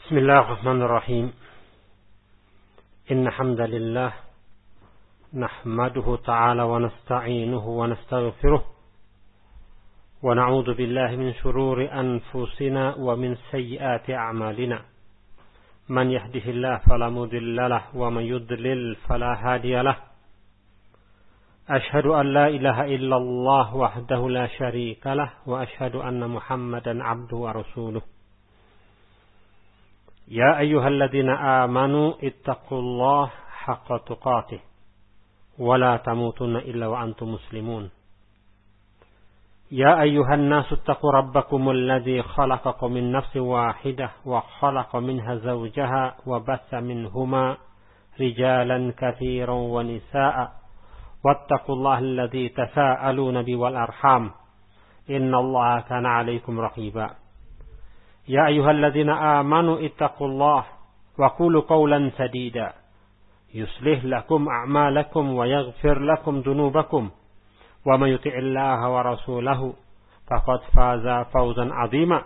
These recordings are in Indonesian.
بسم الله الرحمن الرحيم إن الحمد لله نحمده تعالى ونستعينه ونستغفره ونعوذ بالله من شرور أنفسنا ومن سيئات أعمالنا من يهده الله فلا مضل له ومن يضلل فلا هادي له أشهد أن لا إله إلا الله وحده لا شريك له وأشهد أن محمدا عبده ورسوله يا أيها الذين آمنوا اتقوا الله حق تقاته ولا تموتن إلا وأنتم مسلمون يا أيها الناس اتقوا ربكم الذي خلقكم من نفس واحدة وخلق منها زوجها وبث منهما رجالا كثيرا ونساء واتقوا الله الذي تساءلون به والأرحام إن الله كان عليكم رقيبا يا أيها الذين آمنوا اتقوا الله وقولوا قولا سديدا يصلح لكم أعمالكم ويغفر لكم ذنوبكم ومن يطع الله ورسوله فقد فاز فوزا عظيما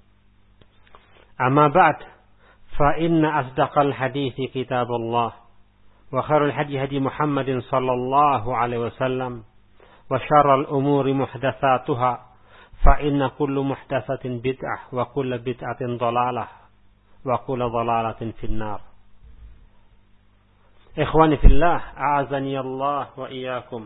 أما بعد فإن أصدق الحديث كتاب الله وخير الهدي هدي محمد صلى الله عليه وسلم وشر الأمور محدثاتها فإن كل محدثة بدعة وكل بدعة ضلالة وكل ضلالة في النار. إخواني في الله أعزني الله وإياكم.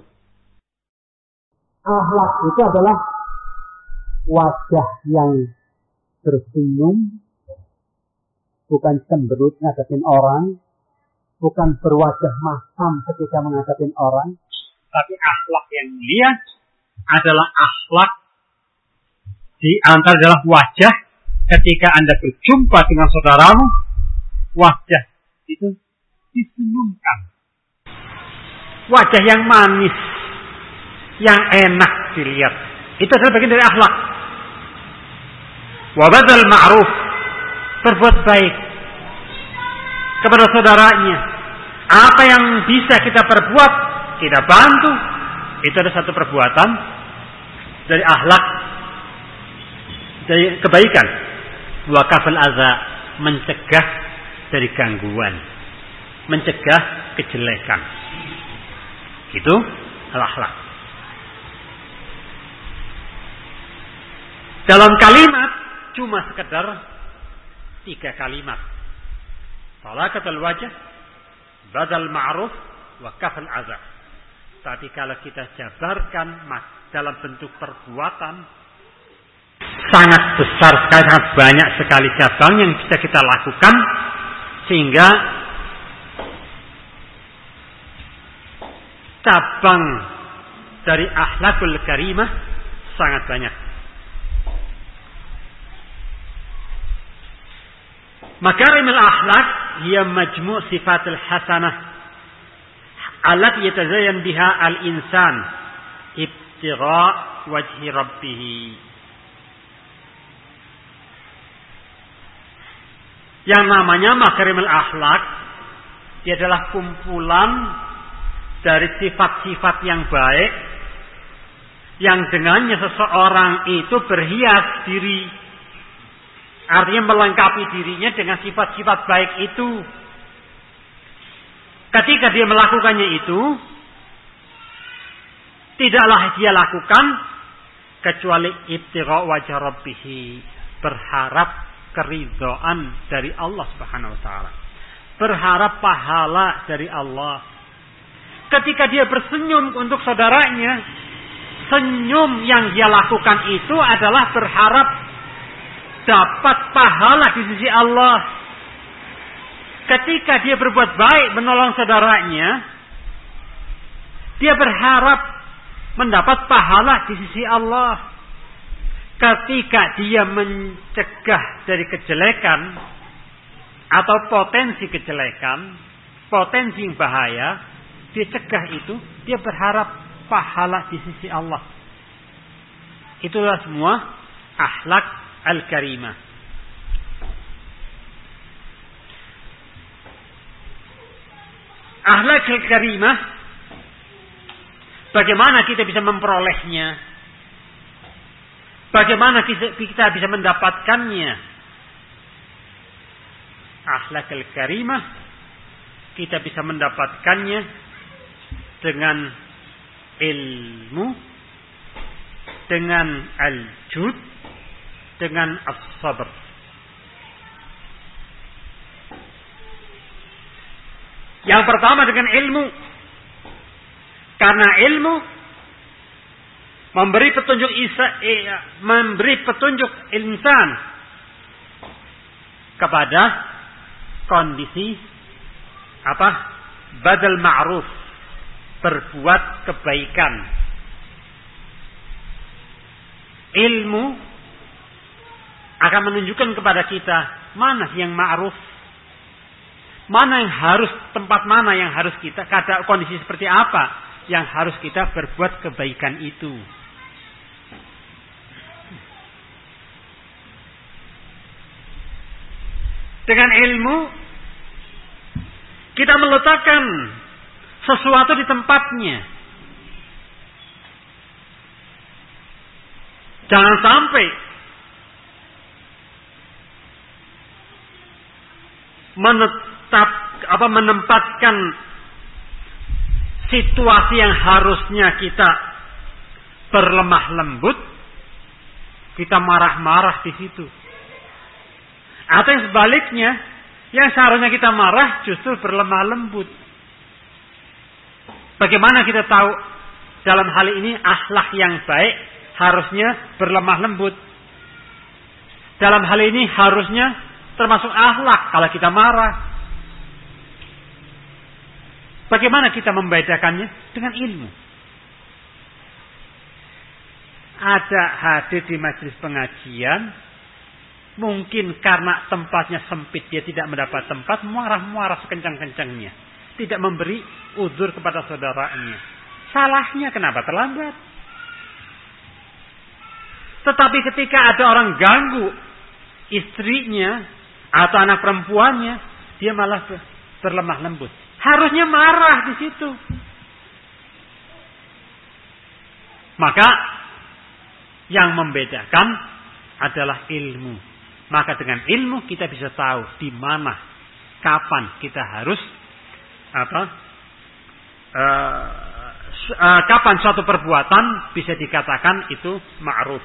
Akhlak itu adalah wajah yang tersenyum, bukan cemberut ngadepin orang, bukan berwajah masam ketika menghadapin orang, tapi akhlak yang mulia adalah akhlak di antara adalah wajah ketika Anda berjumpa dengan saudaramu, wajah itu disenyumkan. Wajah yang manis, yang enak dilihat. Itu adalah bagian dari akhlak. Wa badzal ma'ruf, berbuat baik kepada saudaranya. Apa yang bisa kita perbuat, kita bantu. Itu adalah satu perbuatan dari akhlak, dari kebaikan. Wa kafal adza, mencegah dari gangguan, mencegah kejelekan. Itu akhlak. Dalam kalimat cuma sekedar 3 kalimat. Talaqatul wajh, badal ma'ruf, wa kafal adza. Tapi kalau kita jabarkan dalam bentuk perbuatan, sangat besar sekali, sangat banyak sekali cabang yang bisa kita lakukan, sehingga cabang dari akhlakul karimah sangat banyak. Makarimul akhlak hiya majmu' sifatul hasanah allati yatazayyan biha al-insan ibtigha' wajhi rabbih. Yang namanya makarimul akhlak, dia adalah kumpulan dari sifat-sifat yang baik yang dengannya seseorang itu berhias diri. Artinya melengkapi dirinya dengan sifat-sifat baik itu. Ketika dia melakukannya itu, tidaklah dia lakukan kecuali ibtigha' wajh rabbih, berharap keridhaan dari Allah Subhanahu wa taala, berharap pahala dari Allah. Ketika dia bersenyum untuk saudaranya, senyum yang dia lakukan itu adalah berharap dapat pahala di sisi Allah. Ketika dia berbuat baik menolong saudaranya, dia berharap mendapat pahala di sisi Allah. Ketika dia mencegah dari kejelekan atau potensi kejelekan, potensi yang bahaya, dia cegah itu, dia berharap pahala di sisi Allah. Itulah semua akhlak al-karimah. Akhlak al-karimah, bagaimana kita bisa memperolehnya? Bagaimana kita bisa mendapatkannya? akhlakul karimah kita bisa mendapatkannya dengan ilmu, dengan al-jud, dengan as-sabr. Yang pertama dengan ilmu. Karena ilmu memberi petunjuk insan kepada kondisi badal ma'ruf, berbuat kebaikan. Ilmu akan menunjukkan kepada kita mana yang ma'ruf, mana yang harus, tempat mana yang harus kita, kondisi seperti apa yang harus kita berbuat kebaikan itu. Dengan ilmu kita meletakkan sesuatu di tempatnya. Jangan sampai menempatkan situasi yang harusnya kita berlemah lembut, kita marah-marah di situ. Atau yang sebaliknya, yang seharusnya kita marah justru berlemah lembut. Bagaimana kita tahu dalam hal ini akhlak yang baik harusnya berlemah lembut? Dalam hal ini harusnya termasuk akhlak kalau kita marah. Bagaimana kita membedakannya? Dengan ilmu. Ada hadir di majelis pengajian, mungkin karena tempatnya sempit dia tidak mendapat tempat, marah-marah sekencang-kencangnya, tidak memberi uzur kepada saudaranya. Salahnya kenapa terlambat? Tetapi ketika ada orang ganggu istrinya atau anak perempuannya, dia malah berlemah lembut. Harusnya marah di situ. Maka yang membedakan adalah ilmu. Maka dengan ilmu kita bisa tahu di mana, kapan kita harus kapan suatu perbuatan bisa dikatakan itu ma'ruf.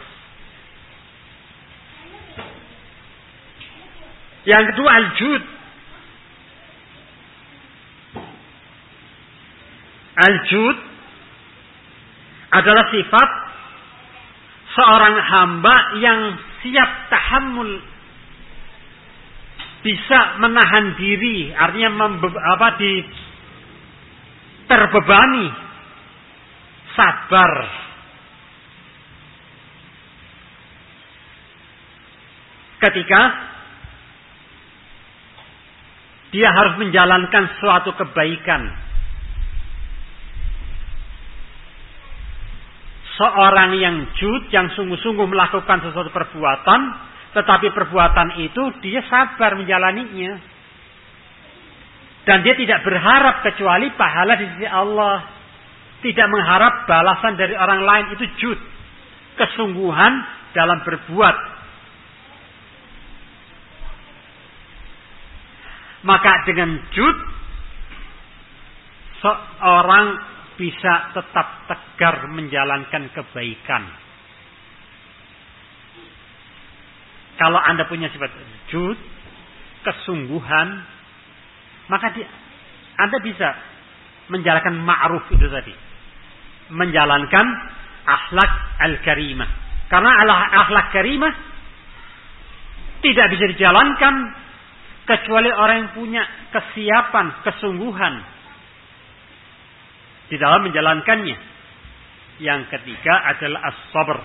Yang kedua al-jud. Al-jud adalah sifat seorang hamba yang siap tahammul, bisa menahan diri, artinya terbebani, sabar. Ketika dia harus menjalankan suatu kebaikan. Seorang yang jud, yang sungguh-sungguh melakukan sesuatu perbuatan, tetapi perbuatan itu dia sabar menjalaninya. Dan dia tidak berharap kecuali pahala di sisi Allah. Tidak mengharap balasan dari orang lain, itu jud. Kesungguhan dalam berbuat. Maka dengan jud, seorang bisa tetap tegar menjalankan kebaikan. Kalau Anda punya sifat jud, kesungguhan, maka Anda bisa menjalankan ma'ruf itu tadi. Menjalankan akhlak al-karimah. Karena akhlak karimah tidak bisa dijalankan kecuali orang yang punya kesiapan, kesungguhan di dalam menjalankannya. Yang ketiga adalah as-sabr.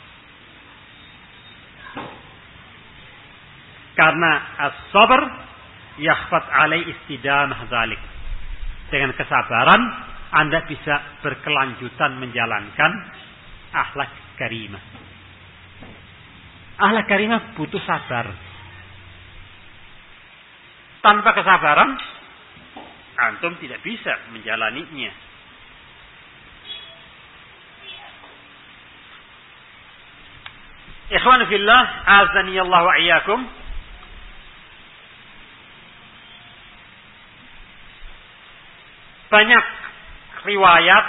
Karena as-sabr yakhfat alai istidamah dzalik. Dengan kesabaran Anda bisa berkelanjutan menjalankan akhlak karimah. Akhlak karimah butuh sabar. Tanpa kesabaran antum tidak bisa menjalaninya. Ikhwan fillah, azani Allah wa iyyakum. banyak riwayat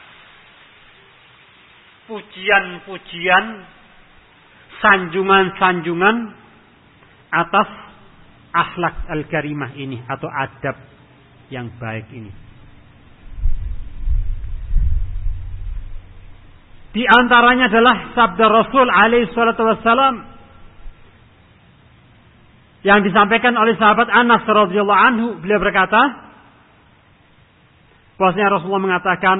pujian-pujian, sanjungan-sanjungan atas akhlak al-karimah ini atau adab yang baik ini. Di antaranya adalah sabda Rasul alaihi salatu wassalam yang disampaikan oleh sahabat Anas radhiyallahu anhu. Beliau berkata, bahwasanya Rasulullah mengatakan,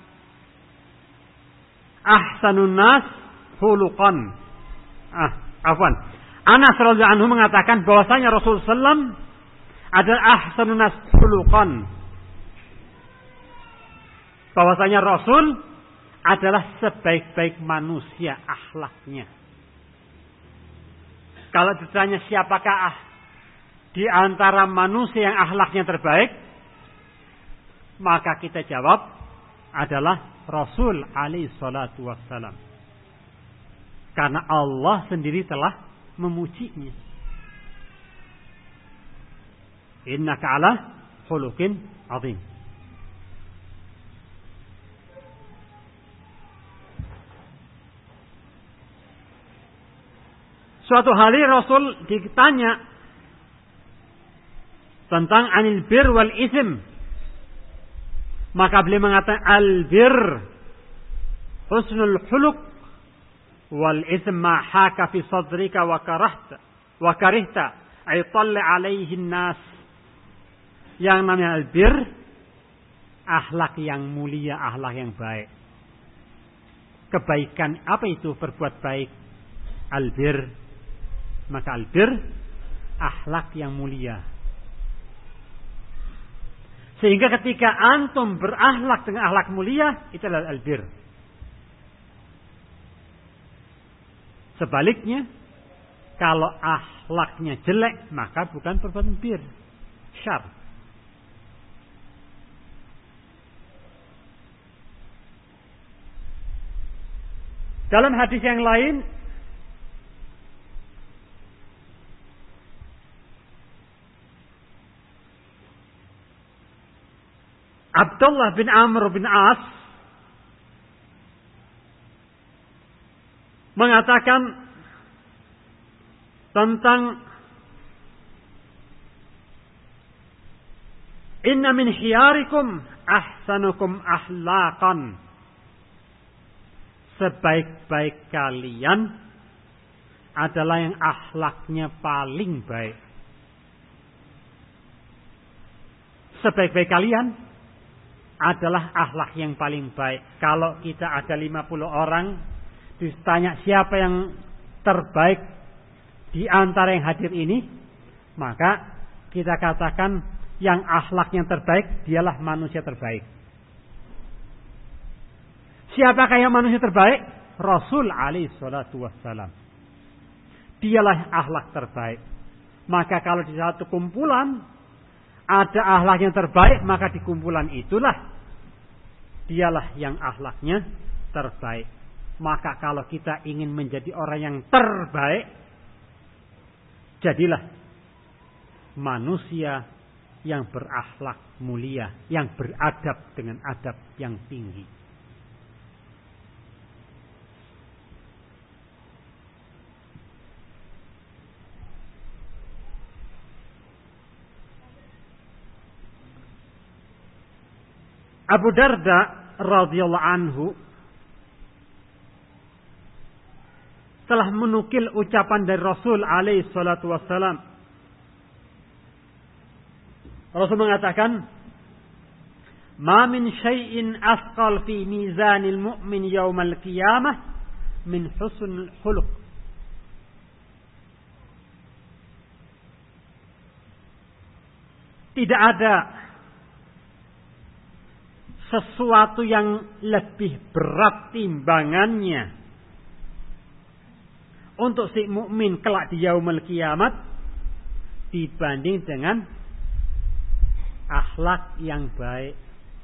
ahsanun nas khuluqan. Anas radhiyallahu anhu mengatakan bahwasanya Rasulullah sallam adalah ahsanun nas khuluqan. Bahwasanya Rasul adalah sebaik-baik manusia akhlaknya. Kalau ditanya siapakah di antara manusia yang akhlaknya terbaik, maka kita jawab adalah Rasul alaihi salatu wassalam. Karena Allah sendiri telah memujinya. Innaka ala khuluqin azim. Suatu hari Rasul ditanya tentang anil bir wal ism. Maka beliau mengatakan al-bir husnul khuluq wal ism ma haka fi sadrika wa karihta ay talla alaihi nas. Yang namanya al-bir, akhlak yang mulia, akhlak yang baik. Kebaikan apa itu berbuat baik? Al-bir. Maka al-bir, akhlak yang mulia. Sehingga ketika antum berakhlak dengan akhlak mulia, itu adalah al-bir. Sebaliknya, kalau akhlaknya jelek, maka bukan perbuatan bir, syar. Dalam hadis yang lain, Abdullah bin Amr bin As mengatakan tentang inna min khiyarikum ahsanukum akhlaqan. Sebaik-baik kalian adalah yang akhlaknya paling baik. Sebaik-baik kalian adalah akhlak yang paling baik. Kalau kita ada 50 orang, ditanya siapa yang terbaik di antara yang hadir ini, maka kita katakan yang akhlaknya terbaik, dialah manusia terbaik. Siapakah yang manusia terbaik? Rasul alaihi salatu wassalam. Dialah akhlak terbaik. Maka kalau di satu kumpulan ada akhlak yang terbaik, maka di kumpulan itulah dialah yang akhlaknya terbaik. Maka kalau kita ingin menjadi orang yang terbaik, jadilah manusia yang berakhlak mulia, yang beradab dengan adab yang tinggi. Abu Darda radhiyallahu anhu telah menukil ucapan dari Rasul alaihi salatu wassalam. Rasul mengatakan, "Ma min syai'in asqal fi mizanil mu'min yaumal qiyamah min husnul khuluq." Tidak ada sesuatu yang lebih berat timbangannya untuk si mukmin kelak di yaumul kiamat dibanding dengan akhlak yang baik.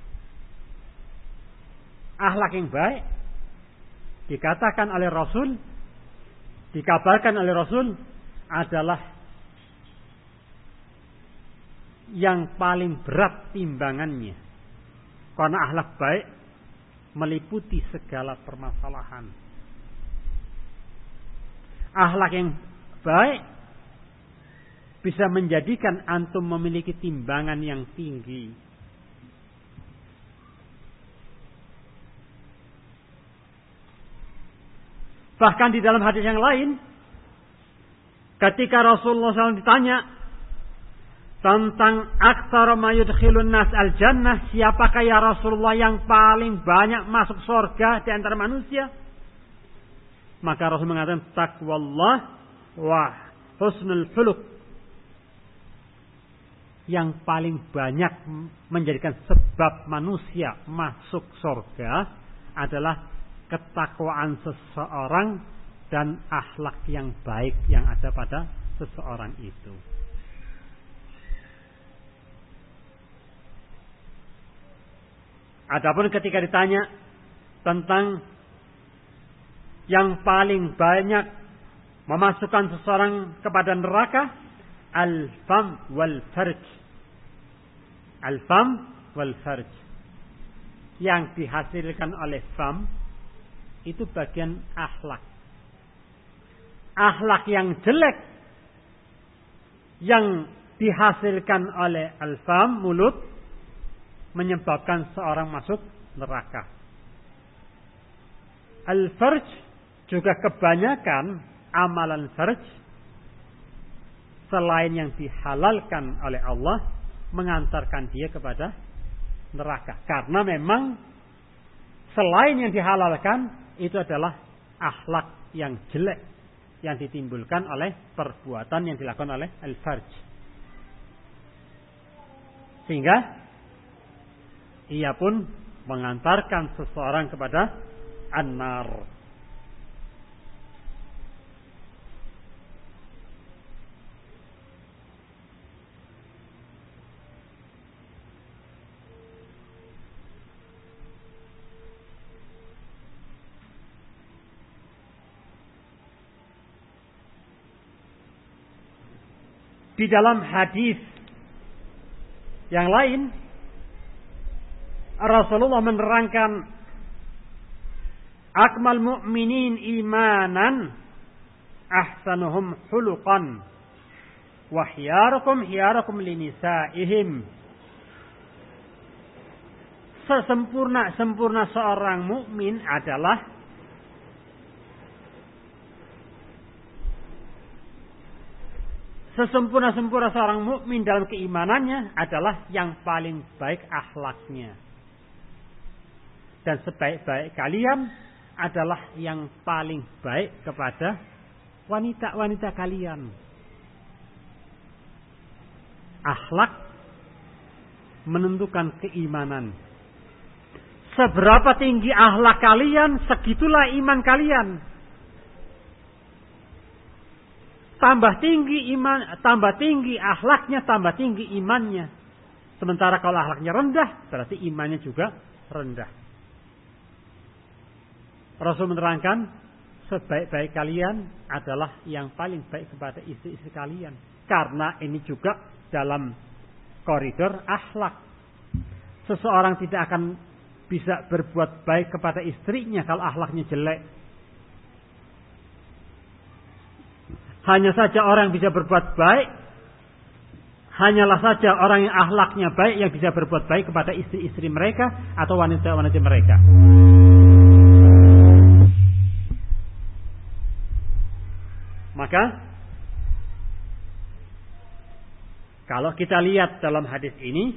Akhlak yang baik dikatakan oleh Rasul, dikabarkan oleh Rasul adalah yang paling berat timbangannya. Karena akhlak baik meliputi segala permasalahan. Akhlak yang baik bisa menjadikan antum memiliki timbangan yang tinggi. Bahkan di dalam hadis yang lain, ketika Rasulullah SAW ditanya tentang aktsara ma yudkhilun nas al-jannah, siapakah ya Rasulullah yang paling banyak masuk surga di antara manusia? Maka Rasul mengatakan taqwallah wa husnul khuluq. Yang paling banyak menjadikan sebab manusia masuk surga adalah ketakwaan seseorang dan akhlak yang baik yang ada pada seseorang itu. Adapun ketika ditanya tentang yang paling banyak memasukkan seseorang kepada neraka, al-fam wal farj. Al-fam wal farj. Yang dihasilkan oleh fam itu bagian akhlak. Akhlak yang jelek yang dihasilkan oleh al-fam, mulut, menyebabkan seorang masuk neraka. Al-farj juga kebanyakan amalan farj selain yang dihalalkan oleh Allah mengantarkan dia kepada neraka. Karena memang selain yang dihalalkan itu adalah akhlak yang jelek yang ditimbulkan oleh perbuatan yang dilakukan oleh al-farj. Sehingga ia pun mengantarkan seseorang kepada an-nar. Di dalam hadis yang lain, Rasulullah menerangkan akmal mu'minin imanan ahsanuhum khuluqan wa khiyarukum linisa'ihim. Sesempurna seorang mukmin adalah sesempurna seorang mukmin dalam keimanannya adalah yang paling baik akhlaknya. Dan sebaik-baik kalian adalah yang paling baik kepada wanita-wanita kalian. Akhlak menentukan keimanan. Seberapa tinggi akhlak kalian, segitulah iman kalian. Tambah tinggi iman, tambah tinggi akhlaknya, tambah tinggi imannya. Sementara kalau akhlaknya rendah, berarti imannya juga rendah. Rasul menerangkan, sebaik-baik kalian adalah yang paling baik kepada istri-istri kalian. Karena ini juga dalam koridor akhlak. Seseorang tidak akan bisa berbuat baik kepada istrinya kalau akhlaknya jelek. Hanya saja orang yang bisa berbuat baik, hanyalah saja orang yang akhlaknya baik yang bisa berbuat baik kepada istri-istri mereka atau wanita-wanita mereka. Maka, kalau kita lihat dalam hadis ini,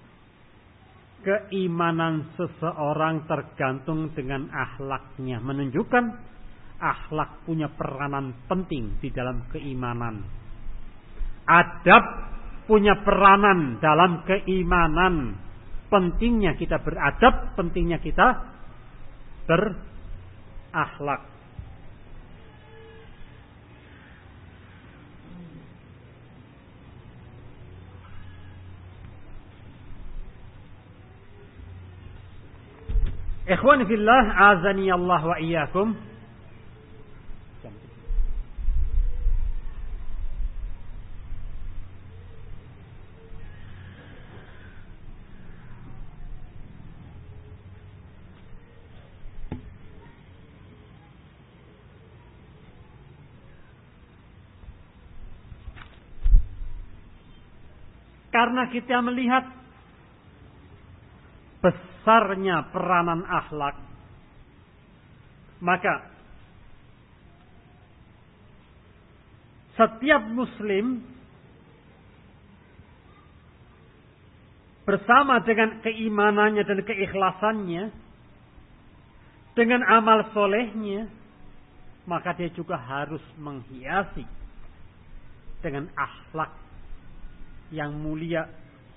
keimanan seseorang tergantung dengan akhlaknya, menunjukkan akhlak punya peranan penting di dalam keimanan. Adab punya peranan dalam keimanan. Pentingnya kita beradab, pentingnya kita berakhlak. Ikhwani fillah, azani Allah wa iyyakum. karena kita melihat besarnya peranan akhlak, maka setiap muslim bersama dengan keimanannya dan keikhlasannya, dengan amal solehnya, maka dia juga harus menghiasi dengan akhlak yang mulia.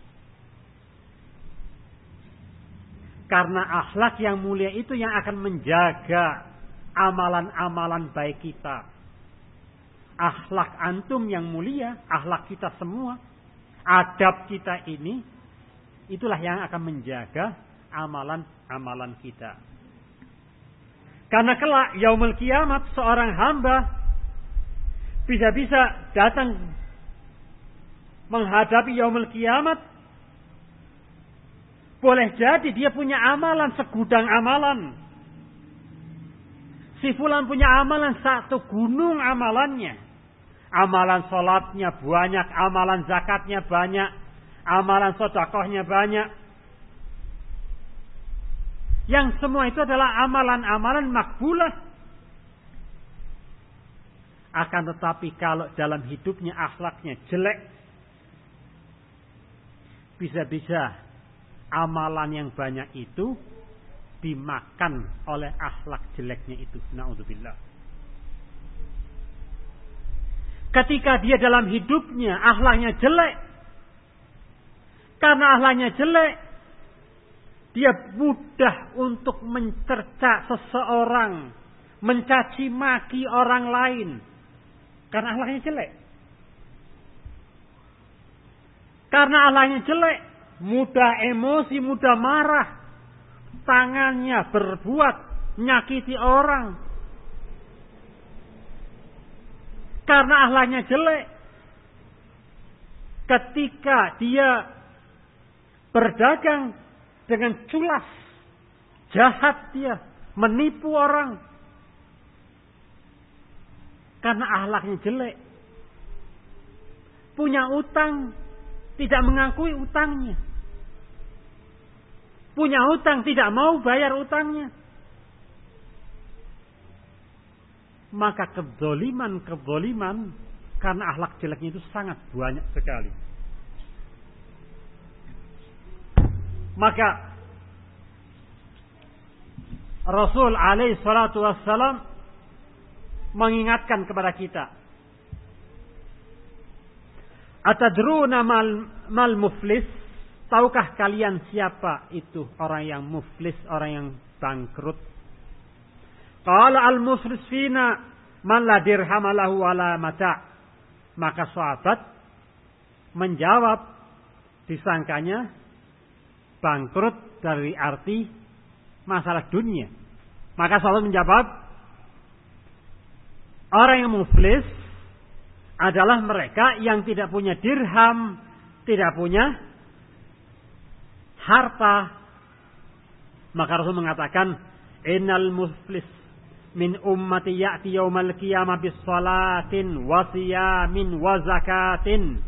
Karena akhlak yang mulia itu yang akan menjaga amalan-amalan baik kita. Akhlak antum yang mulia, akhlak kita semua, adab kita ini, itulah yang akan menjaga amalan-amalan kita. Karena kelak yaumul kiamat seorang hamba bisa-bisa datang menghadapi yaumul kiamat. Boleh jadi dia punya amalan, segudang amalan. Si fulan punya amalan, satu gunung amalannya. Amalan sholatnya banyak, amalan zakatnya banyak, amalan sedekahnya banyak. Yang semua itu adalah amalan-amalan makbulah. Akan tetapi kalau dalam hidupnya akhlaknya jelek, bisa-bisa amalan yang banyak itu dimakan oleh akhlak jeleknya itu. Na'udzubillah. Ketika dia dalam hidupnya akhlaknya jelek, karena akhlaknya jelek, dia mudah untuk mencerca seseorang, mencaci maki orang lain, karena akhlaknya jelek. Karena akhlaknya jelek, mudah emosi, mudah marah, tangannya berbuat nyakiti orang. Karena akhlaknya jelek, ketika dia berdagang dengan culas, jahat dia, menipu orang. Karena akhlaknya jelek. Punya utang, tidak mengakui utangnya. Punya utang, tidak mau bayar utangnya. Maka kezoliman karena akhlak jeleknya itu sangat banyak sekali. Maka Rasul alaihi salatu wassalam mengingatkan kepada kita, atadruna mal muflis? Tahukah kalian siapa itu orang yang muflis, orang yang bangkrut? Qala al muflis fina man la dirham lahu wala mata'. Maka sahabat menjawab, disangkanya bangkrut dari arti masalah dunia. Maka sahabat menjawab, orang yang muflis adalah mereka yang tidak punya dirham, tidak punya harta. Maka Rasul mengatakan, innal muflis min ummati ya'ti yaumal qiyamah bis salatin wa siyamin wa zakatin.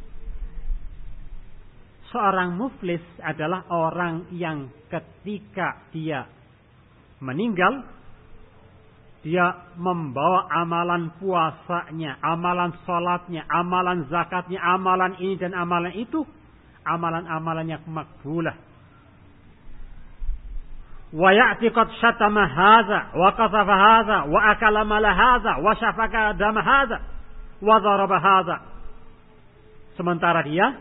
Seorang muflis adalah orang yang ketika dia meninggal, dia membawa amalan puasanya, amalan salatnya, amalan zakatnya, amalan ini dan amalan itu, amalan-amalan yang makbulah. Wa ya'ti qad syatama hadza wa qasafa hadza wa akala mala hadza wa syafaka dama hadza wa daraba hadza. Sementara dia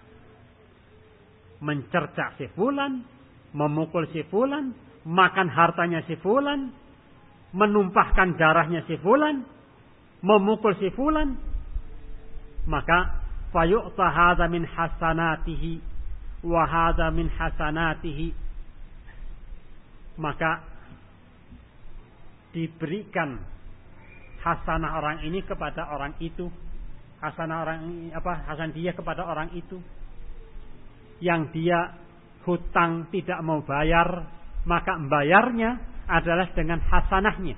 mencerca si fulan, memukul si fulan, makan hartanya si fulan, menumpahkan darahnya si fulan, memukul si fulan, maka fayu'ta hadza min hasanatihi wa hadza min hasanatihi. Maka diberikan hasanah orang ini kepada orang itu, hasanah dia kepada orang itu. Yang dia hutang tidak mau bayar, maka membayarnya adalah dengan hasanahnya.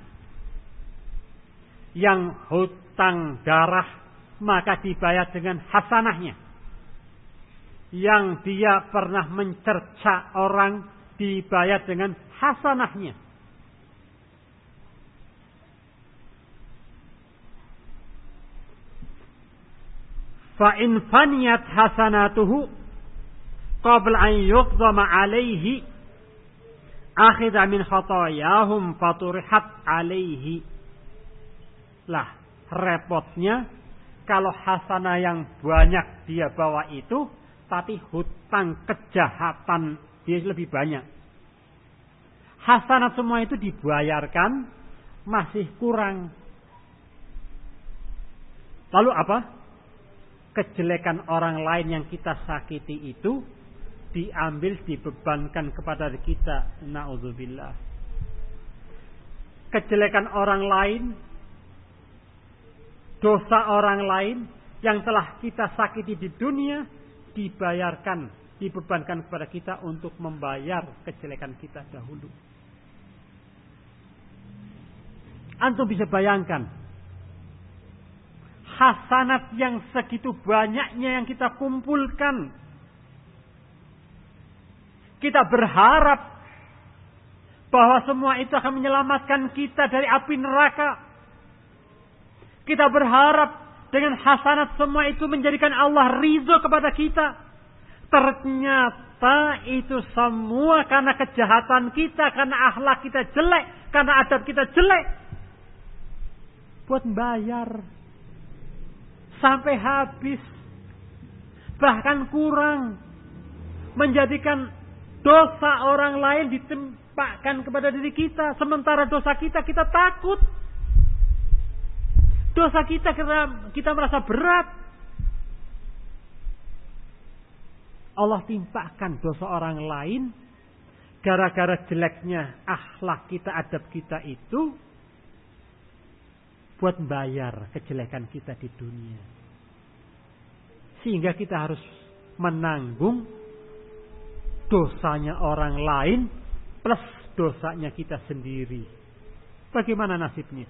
Yang hutang darah, maka dibayar dengan hasanahnya. yang dia pernah mencerca orang dibayar dengan hasanahnya. Fa in faniyat hasanatuhu qabla an yuqdama alaihi akhidha min khatayahum faturihat alaihi. Lah, repotnya kalau hasanah yang banyak dia bawa itu, tapi hutang kejahatan dia lebih banyak. Hasanat semua itu dibayarkan, masih kurang. Lalu apa? Kejelekan orang lain yang kita sakiti itu diambil, dibebankan kepada kita. Na'udzubillah. Kejelekan orang lain, dosa orang lain yang telah kita sakiti di dunia dibayarkan, dibebankan kepada kita untuk membayar kejelekan kita dahulu. Antum bisa bayangkan hasanat yang segitu banyaknya yang kita kumpulkan. Kita berharap bahwa semua itu akan menyelamatkan kita dari api neraka. Kita berharap dengan hasanat semua itu menjadikan Allah ridho kepada kita. Ternyata itu semua karena kejahatan kita, karena akhlak kita jelek, karena adab kita jelek. Buat bayar sampai habis, bahkan kurang, menjadikan dosa orang lain ditempatkan kepada diri kita, sementara dosa kita takut. Dosa kita karena kita merasa berat. Allah timpakan dosa orang lain gara-gara jeleknya akhlak kita, adab kita itu buat bayar kejelekan kita di dunia. Sehingga kita harus menanggung dosanya orang lain plus dosanya kita sendiri. Bagaimana nasibnya?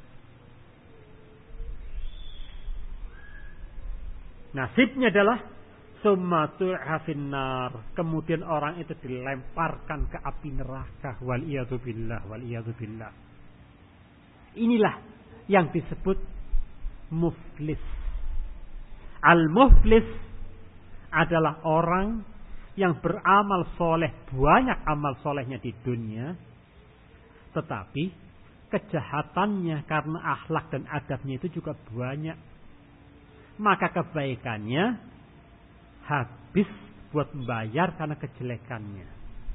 Nasibnya adalah summatul hafinnar. Kemudian orang itu dilemparkan ke api neraka. Waliyadzubillah, waliyadzubillah. Inilah yang disebut muflis. Al-muflis adalah orang yang beramal soleh, banyak amal solehnya di dunia, tetapi kejahatannya karena akhlak dan adabnya itu juga banyak. Maka kebaikannya habis buat membayar karena kejelekannya.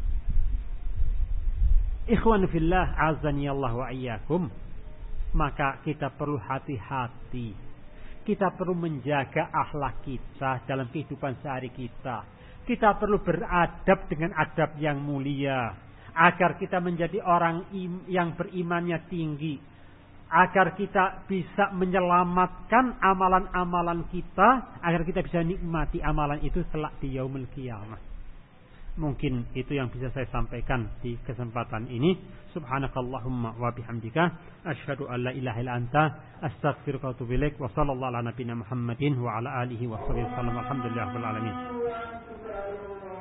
Ikhwan fillah, azani Allah wa iyyakum. Maka kita perlu hati-hati. Kita perlu menjaga akhlak kita dalam kehidupan sehari kita. Kita perlu beradab dengan adab yang mulia. Agar kita menjadi orang yang berimannya tinggi. Agar kita bisa menyelamatkan amalan-amalan kita. Agar kita bisa nikmati amalan itu kelak di yaumul qiyamah. Mungkin itu yang bisa saya sampaikan di kesempatan ini. Subhanakallahumma wa bihamdika asyhadu an la ilaha illa anta astaghfiruka wa atubu ilaik. Wa sallallahu ala nabiyyina Muhammadin wa ala alihi wa sahbihi wasallam. Alhamdulillahirabbil alamin.